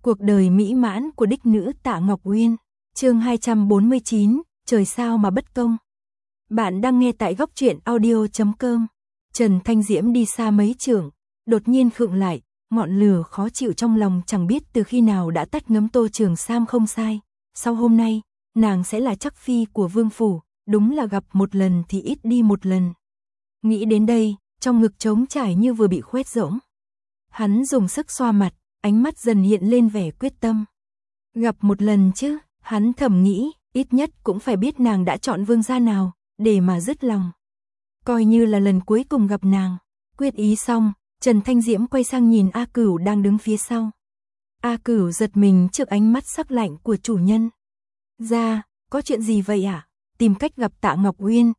Cuộc đời mỹ mãn của đích nữ Tạ Ngọc Uyên, chương 249, trời sao mà bất công. Bạn đang nghe tại góc truyện audio.com. Trần Thanh Diễm đi xa mấy trượng, đột nhiên khựng lại, ngọn lửa khó chịu trong lòng chẳng biết từ khi nào đã tắt ngấm. Tô Trường Sam không sai, sau hôm nay, nàng sẽ là chắc phi của vương phủ, đúng là gặp một lần thì ít đi một lần. Nghĩ đến đây, trong ngực trống trải như vừa bị khoét rỗng. Hắn dùng sức xoa mặt, ánh mắt dần hiện lên vẻ quyết tâm. Gặp một lần chứ, hắn thầm nghĩ, ít nhất cũng phải biết nàng đã chọn vương gia nào, để mà dứt lòng. Coi như là lần cuối cùng gặp nàng. Quyết ý xong, Trần Thanh Diễm quay sang nhìn A Cửu đang đứng phía sau. A Cửu giật mình trước ánh mắt sắc lạnh của chủ nhân. Ra, có chuyện gì vậy ạ? Tìm cách gặp Tạ Ngọc Uyên,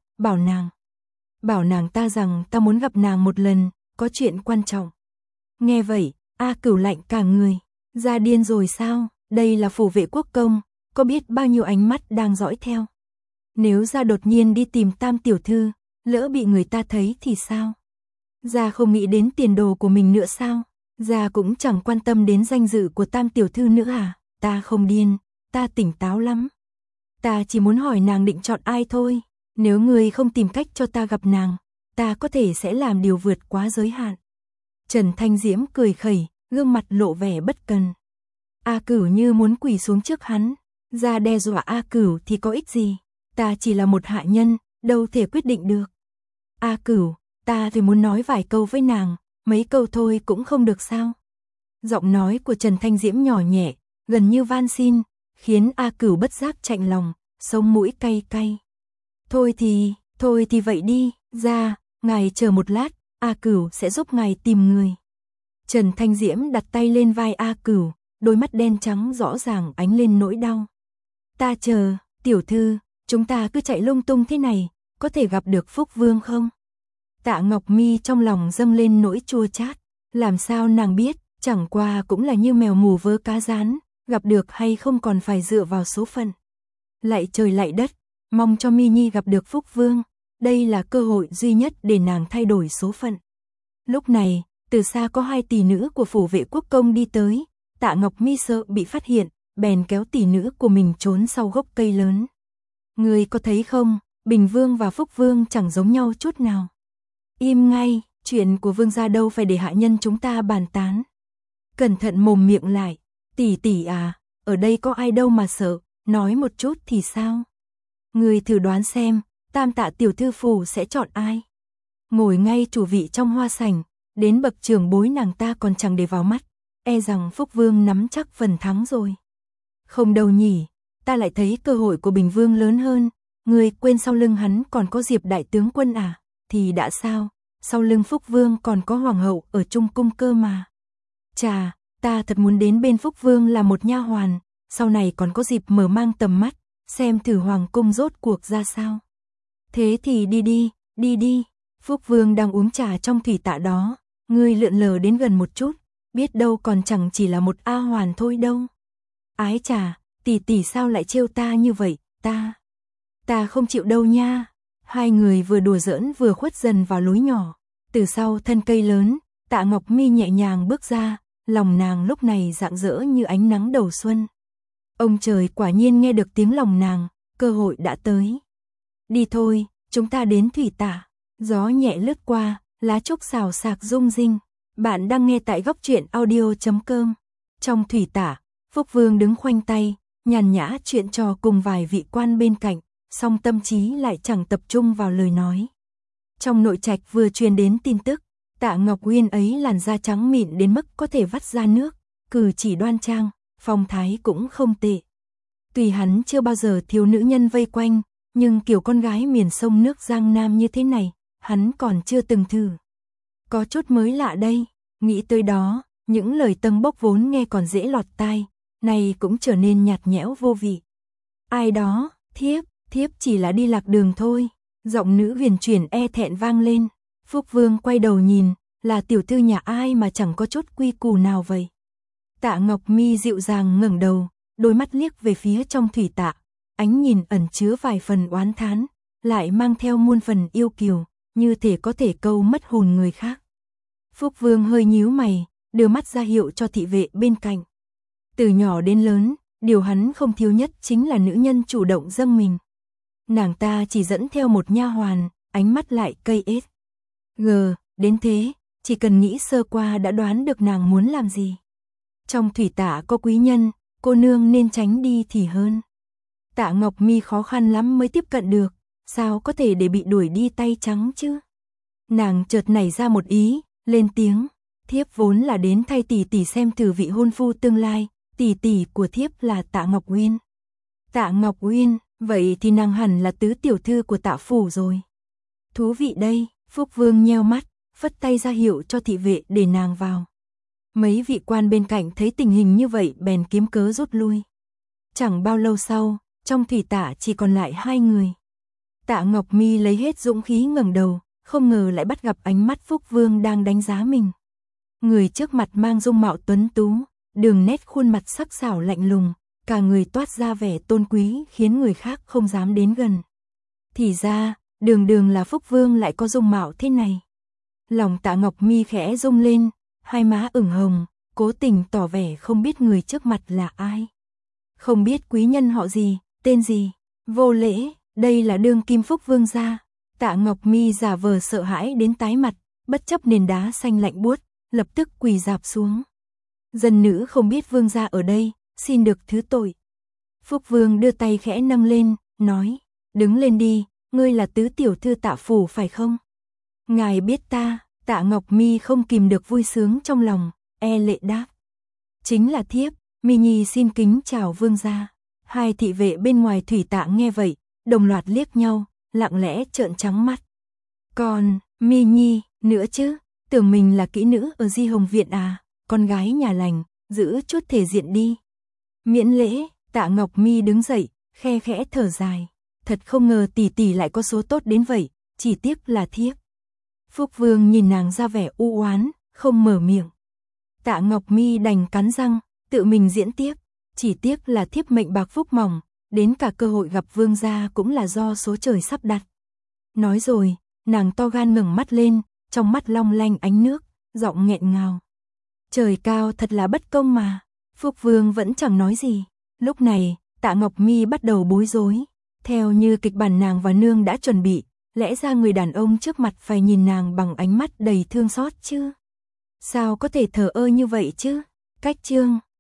bảo nàng ta rằng ta muốn gặp nàng một lần, có chuyện quan trọng. Nghe vậy, A Cửu lạnh cả người. Ra điên rồi sao? Đây là phủ vệ quốc công, có biết bao nhiêu ánh mắt đang dõi theo. Nếu ra đột nhiên đi tìm Tam tiểu thư, lỡ bị người ta thấy thì sao? Ra không nghĩ đến tiền đồ của mình nữa sao? Ra cũng chẳng quan tâm đến danh dự của Tam tiểu thư nữa à? Ta không điên, ta tỉnh táo lắm. Ta chỉ muốn hỏi nàng định chọn ai thôi. Nếu người không tìm cách cho ta gặp nàng, ta có thể sẽ làm điều vượt quá giới hạn. Trần Thanh Diễm cười khẩy, gương mặt lộ vẻ bất cần. A Cửu như muốn quỳ xuống trước hắn. Ra đe dọa A Cửu thì có ích gì? Ta chỉ là một hạ nhân, đâu thể quyết định được. A Cửu, ta thì muốn nói vài câu với nàng, mấy câu thôi cũng không được sao? Giọng nói của Trần Thanh Diễm nhỏ nhẹ, gần như van xin, khiến A Cửu bất giác chạnh lòng, sống mũi cay cay. Thôi thì vậy đi, ra, ngài chờ một lát, A Cửu sẽ giúp ngài tìm người. Trần Thanh Diễm đặt tay lên vai A Cửu, đôi mắt đen trắng rõ ràng ánh lên nỗi đau. Ta chờ, tiểu thư, chúng ta cứ chạy lung tung thế này, có thể gặp được Phúc Vương không? Tạ Ngọc Mi trong lòng dâng lên nỗi chua chát, làm sao nàng biết, chẳng qua cũng là như mèo mù vớ cá rán, gặp được hay không còn phải dựa vào số phận. Lạy trời lạy đất, mong cho Mi Nhi gặp được Phúc Vương, đây là cơ hội duy nhất để nàng thay đổi số phận. Lúc này, từ xa có hai tỷ nữ của phủ vệ quốc công đi tới, Tạ Ngọc Mi sợ bị phát hiện, bèn kéo tỷ nữ của mình trốn sau gốc cây lớn. Người có thấy không, Bình Vương và Phúc Vương chẳng giống nhau chút nào. Im ngay, chuyện của vương gia đâu phải để hạ nhân chúng ta bàn tán. Cẩn thận mồm miệng lại, tỷ à, ở đây có ai đâu mà sợ, nói một chút thì sao? Người thử đoán xem, Tam Tạ tiểu thư phủ sẽ chọn ai? Ngồi ngay chủ vị trong hoa sảnh, đến bậc trưởng bối nàng ta còn chẳng để vào mắt, e rằng Phúc Vương nắm chắc phần thắng rồi. Không đâu nhỉ, ta lại thấy cơ hội của Bình Vương lớn hơn, người quên sau lưng hắn còn có Diệp đại tướng quân à? Thì đã sao, sau lưng Phúc Vương còn có hoàng hậu ở Trung cung cơ mà. Chà, ta thật muốn đến bên Phúc Vương là một nha hoàn, sau này còn có dịp mở mang tầm mắt, xem thử hoàng cung rốt cuộc ra sao. Thế thì đi đi, Phúc Vương đang uống trà trong thủy tạ đó, ngươi lượn lờ đến gần một chút, biết đâu còn chẳng chỉ là một A hoàn thôi đâu. Ái chà, tỷ sao lại trêu ta như vậy, ta không chịu đâu nha. Hai người vừa đùa giỡn vừa khuất dần vào lối nhỏ, từ sau thân cây lớn, Tạ Ngọc Mi nhẹ nhàng bước ra, lòng nàng lúc này rạng rỡ như ánh nắng đầu xuân. Ông trời quả nhiên nghe được tiếng lòng nàng, cơ hội đã tới. Đi thôi, chúng ta đến thủy tạ. Gió nhẹ lướt qua, lá trúc xào xạc rung rinh. Bạn đang nghe tại góc truyện audio.com. Trong thủy tạ, Phúc Vương đứng khoanh tay, nhàn nhã chuyện trò cùng vài vị quan bên cạnh, song tâm trí lại chẳng tập trung vào lời nói. Trong nội trạch vừa truyền đến tin tức, Tạ Ngọc Uyên ấy làn da trắng mịn đến mức có thể vắt ra nước, cử chỉ đoan trang, phong thái cũng không tệ. Tuy hắn chưa bao giờ thiếu nữ nhân vây quanh, nhưng kiểu con gái miền sông nước Giang Nam như thế này, hắn còn chưa từng thử. Có chút mới lạ đây, nghĩ tới đó, những lời tâng bốc vốn nghe còn dễ lọt tai, này cũng trở nên nhạt nhẽo vô vị. Ai đó, thiếp chỉ là đi lạc đường thôi. Giọng nữ huyền chuyển e thẹn vang lên. Phúc Vương quay đầu nhìn, là tiểu thư nhà ai mà chẳng có chút quy củ nào vậy? Tạ Ngọc Mi dịu dàng ngẩng đầu, đôi mắt liếc về phía trong thủy tạ, ánh nhìn ẩn chứa vài phần oán thán, lại mang theo muôn phần yêu kiều, như thể có thể câu mất hồn người khác. Phúc Vương hơi nhíu mày, đưa mắt ra hiệu cho thị vệ bên cạnh. Từ nhỏ đến lớn, điều hắn không thiếu nhất chính là nữ nhân chủ động dâng mình. Nàng ta chỉ dẫn theo một nha hoàn, ánh mắt lại cây ết. Đến thế, chỉ cần nghĩ sơ qua đã đoán được nàng muốn làm gì. Trong thủy tạ có quý nhân, cô nương nên tránh đi thì hơn. Tạ Ngọc Mi khó khăn lắm mới tiếp cận được, sao có thể để bị đuổi đi tay trắng chứ? Nàng chợt nảy ra một ý, lên tiếng, thiếp vốn là đến thay tỷ tỷ xem thử vị hôn phu tương lai, tỷ tỷ của thiếp là Tạ Ngọc Uyên. Tạ Ngọc Uyên, vậy thì nàng hẳn là tứ tiểu thư của Tạ phủ rồi. Thú vị đây, Phúc Vương nheo mắt, phất tay ra hiệu cho thị vệ để nàng vào. Mấy vị quan bên cạnh thấy tình hình như vậy bèn kiếm cớ rút lui. Chẳng bao lâu sau, trong thủy tạ chỉ còn lại 2 người. Tạ Ngọc Mi lấy hết dũng khí ngẩng đầu, không ngờ lại bắt gặp ánh mắt Phúc Vương đang đánh giá mình. Người trước mặt mang dung mạo tuấn tú, đường nét khuôn mặt sắc sảo lạnh lùng, cả người toát ra vẻ tôn quý khiến người khác không dám đến gần. Thì ra, đường là Phúc Vương lại có dung mạo thế này. Lòng Tạ Ngọc Mi khẽ rung lên, hai má ửng hồng, cố tình tỏ vẻ không biết người trước mặt là ai. Không biết quý nhân họ gì, tên gì, vô lễ, đây là đương kim Phúc Vương gia. Tạ Ngọc Mi giả vờ sợ hãi đến tái mặt, bất chấp nền đá xanh lạnh buốt, lập tức quỳ rạp xuống. Dân nữ không biết vương gia ở đây, xin được thứ tội. Phúc Vương đưa tay khẽ nâng lên, nói, đứng lên đi, ngươi là tứ tiểu thư Tạ phủ phải không? Ngài biết ta. Tạ Ngọc Mi không kìm được vui sướng trong lòng, e lệ đáp. Chính là thiếp, Mi Nhi xin kính chào vương gia. Hai thị vệ bên ngoài thủy tạ nghe vậy, đồng loạt liếc nhau, lặng lẽ trợn trắng mắt. Còn, Mi Nhi, nữa chứ, tưởng mình là kỹ nữ ở Di Hồng Viện à, con gái nhà lành, giữ chút thể diện đi. Miễn lễ, Tạ Ngọc Mi đứng dậy, khe khẽ thở dài. Thật không ngờ tỷ tỷ lại có số tốt đến vậy, chỉ tiếc là thiếp. Phúc Vương nhìn nàng ra vẻ u oán, không mở miệng. Tạ Ngọc Mi đành cắn răng, tự mình diễn tiếp, chỉ tiếc là thiếp mệnh bạc phúc mỏng, đến cả cơ hội gặp vương gia cũng là do số trời sắp đặt. Nói rồi, nàng to gan ngẩng mắt lên, trong mắt long lanh ánh nước, giọng nghẹn ngào. Trời cao thật là bất công mà. Phúc Vương vẫn chẳng nói gì. Lúc này, Tạ Ngọc Mi bắt đầu bối rối. Theo như kịch bản nàng và nương đã chuẩn bị, lẽ ra người đàn ông trước mặt phải nhìn nàng bằng ánh mắt đầy thương xót chứ. Sao có thể thờ ơ như vậy chứ? Cách chương